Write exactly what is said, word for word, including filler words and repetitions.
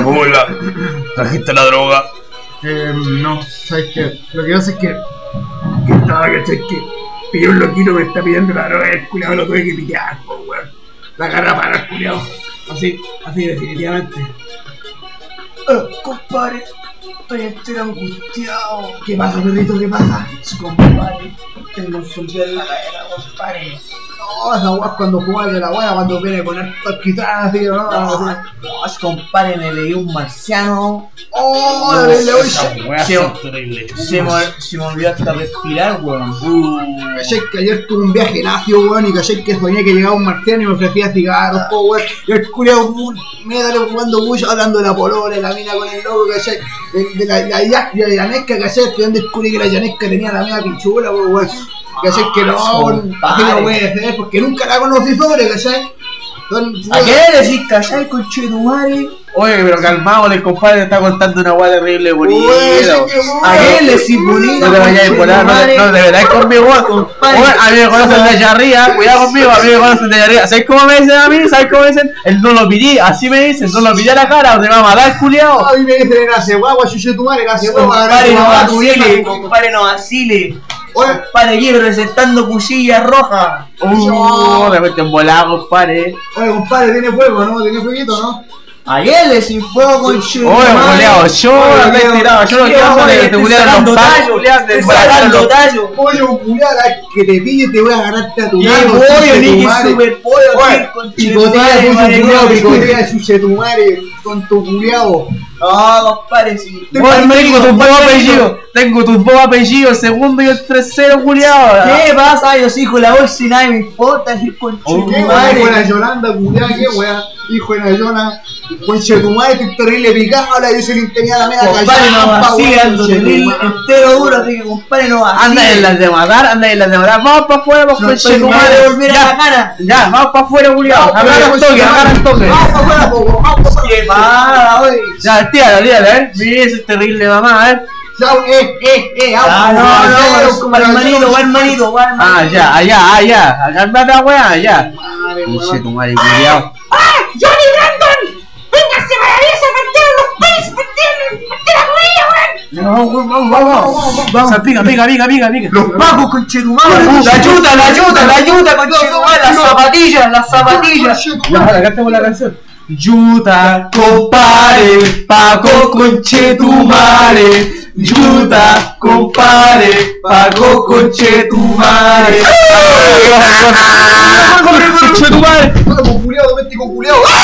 Hola, ¿trajiste la droga? Eh, no, ¿sabes qué? Lo que pasa es que... Que estaba, ¿cachai? Que pilló un loquito que me está pidiendo la droga y el culiao lo tuve que pillar, po, weón. La agarra para el culiao. Así, así definitivamente. Eh, compadre, estoy entero angustiado. ¿Qué pasa, perrito? ¿Qué pasa? Compadre, tengo un sombrero en la cadera, compadre. No, esa weá es cuando jugas de la weá, cuando viene con el alquitrán, tío, ¿no? No, no, es compadre, me leí un marciano. Oh, no, le voy se, se, me, se me olvidó hasta respirar, weón. Uh. Caché que ayer tuve un viaje nacio, weón, y caché que soñé que llegaba un marciano y me ofrecía cigarros, po, weón. Y el culiao, me dale jugando bullo, hablando de la polola, la mina con el loco, caché. De la, la, la, la llanesca, caché, que donde descubrí que la llanesca tenía la misma pichula, po, weón. ¿Cachai? Que no, así no puede ser, porque nunca la conocí sobre, ¿cachai? ¿A qué le decís, cachai, conchetumare? Oye, pero calmado, el compadre te está contando una guay terrible, bonito. ¿A qué le decís bonito? No te vayas a volar, no, te, no, de verdad es conmigo, compadre. A mí me conocen de allá arriba, cuidado conmigo, a mí me conocen de allá arriba. ¿Sabes cómo me dicen a mí? ¿Sabes cómo me dicen? El no lo pillé, así me dicen, no lo pillé a la cara, o te va a matar, culiao. A mí me dicen, era ceguagua, chuche tu madre, era ceguagua. Compadre, no vacile, compadre, no vacile. Oye, para aquí presentando cuchillas rojas. Uh, me meten volado, compadre. Oye, compadre, tiene fuego, ¿no? Tiene fueguito, ¿no? Ayer le sin fuego con chido. Oye, boleado, yo lo he tirado, yo lo quiero hacer, te culiaron los tallos, te sacando tallos. Oye, culiada, que te pille te voy a agarrarte a tu lado. Pollo, ni que super pollo, con picotea, culiao, picotea, chuche tu madre, con tu culiao. No, compadre, sí. Tengo tus dos apellidos, tengo tus dos apellidos, el segundo y el tercero, culiao. ¿Qué pasa? Yo soy hijo de la bolsa y nadie me importa, decir con tu madre. Hijo de la Yolanda, culiao, qué wea. Hijo de la Yolanda, conche tu madre, que terrible picada, ahora dice que tenía la media callada. Compadre, no vacía, terrible, entero duro, así que compadre no vacía. Anda en las de matar, anda en las de matar, vamos para afuera, vamos conche tu madre, volver a la cara. Ya, vamos para afuera, culiao. Agarra el toque, agarra el toque. Vamos para afuera, poco, vamos para afuera. ¿Qué pasa, oye? Ya, tírala, tírala, eh. Mira ese terrible mamá, a ver. Chao, eh, eh, eh, ah, no, no, va hermanito, va hermanito, va hermanito. Ah, ya, allá, allá, acá anda la weá, allá. Conche tu madre, culiao. ¡Ah! ¡Johnny Brandon! ¡Véngase maravilloso a partir los pelos! ¡Partir la cuella, weón! No, vamos, vamos, vamos. Salpica, pica, pica, pica, pica. Los pacos, conchetumare. La ayuda, la ayuda, la ayuda, conchetumare. Las zapatillas, las zapatillas. Ya, ahora cantemos la canción. Yuta, compare, Paco conchetumare. Yuta, compare, Paco conchetumare. Conchetumare. Culiao, doméstico, culiao.